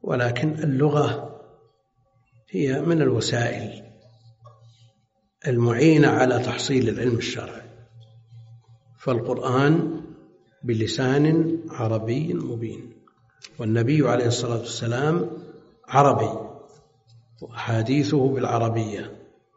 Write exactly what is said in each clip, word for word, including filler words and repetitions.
ولكن اللغة هي من الوسائل المعينة على تحصيل العلم الشرعي، فالقرآن بلسان عربي مبين، والنبي عليه الصلاة والسلام عربي وأحاديثه بالعربية،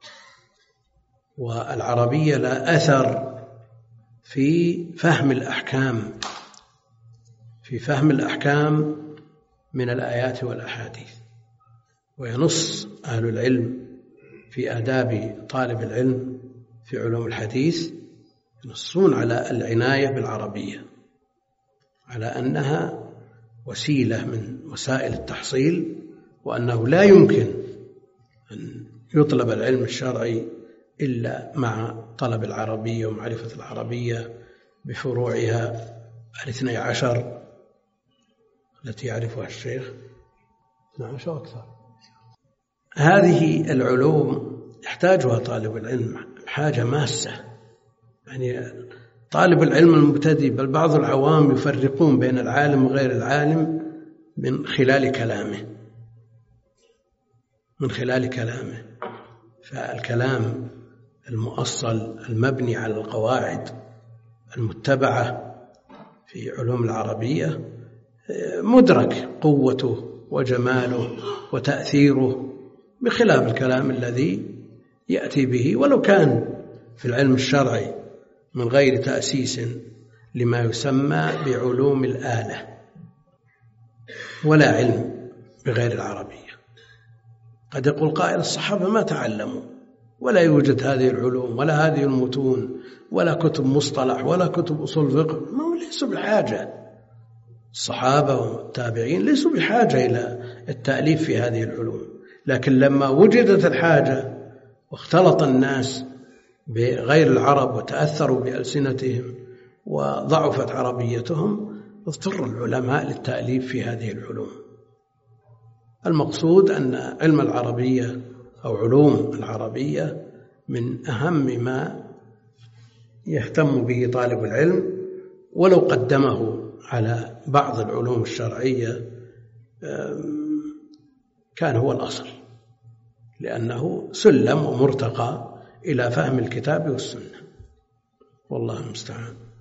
والعربية لا أثر في فهم الأحكام في فهم الأحكام من الآيات والأحاديث. وينص أهل العلم في آداب طالب العلم في علوم الحديث، ينصون على العناية بالعربية، على أنها وسيلة من وسائل التحصيل، وأنه لا يمكن أن يطلب العلم الشرعي إلا مع طلب العربية ومعرفة العربية بفروعها الاثني عشر التي يعرفها الشيخ اثني عشر أكثر. هذه العلوم يحتاجها طالب العلم حاجة ماسة، يعني طالب العلم المبتدئ بل بعض العوام يفرقون بين العالم وغير العالم من خلال كلامه من خلال كلامه فالكلام المؤصل المبني على القواعد المتبعة في علوم العربية مدرك قوته وجماله وتأثيره، بخلاف الكلام الذي يأتي به ولو كان في العلم الشرعي من غير تأسيس لما يسمى بعلوم الآلة، ولا علم بغير العربية. قد يقول قائل الصحابة ما تعلموا، ولا يوجد هذه العلوم ولا هذه المتون ولا كتب مصطلح ولا كتب أصول فقه، ما ليسوا بحاجة. الصحابة والتابعين ليسوا بحاجة إلى التأليف في هذه العلوم، لكن لما وجدت الحاجة واختلط الناس بغير العرب وتأثروا بألسنتهم وضعفت عربيتهم، اضطر العلماء للتأليف في هذه العلوم. المقصود أن علم العربية أو علوم العربية من أهم ما يهتم به طالب العلم، ولو قدمه على بعض العلوم الشرعية كان هو الأصل، لأنه سلم ومرتقى إلى فهم الكتاب والسنة، والله المستعان.